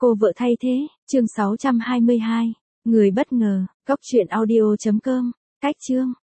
Cô vợ thay thế, chương 622. Người bất ngờ, cóc truyện audio.com. Cách chương.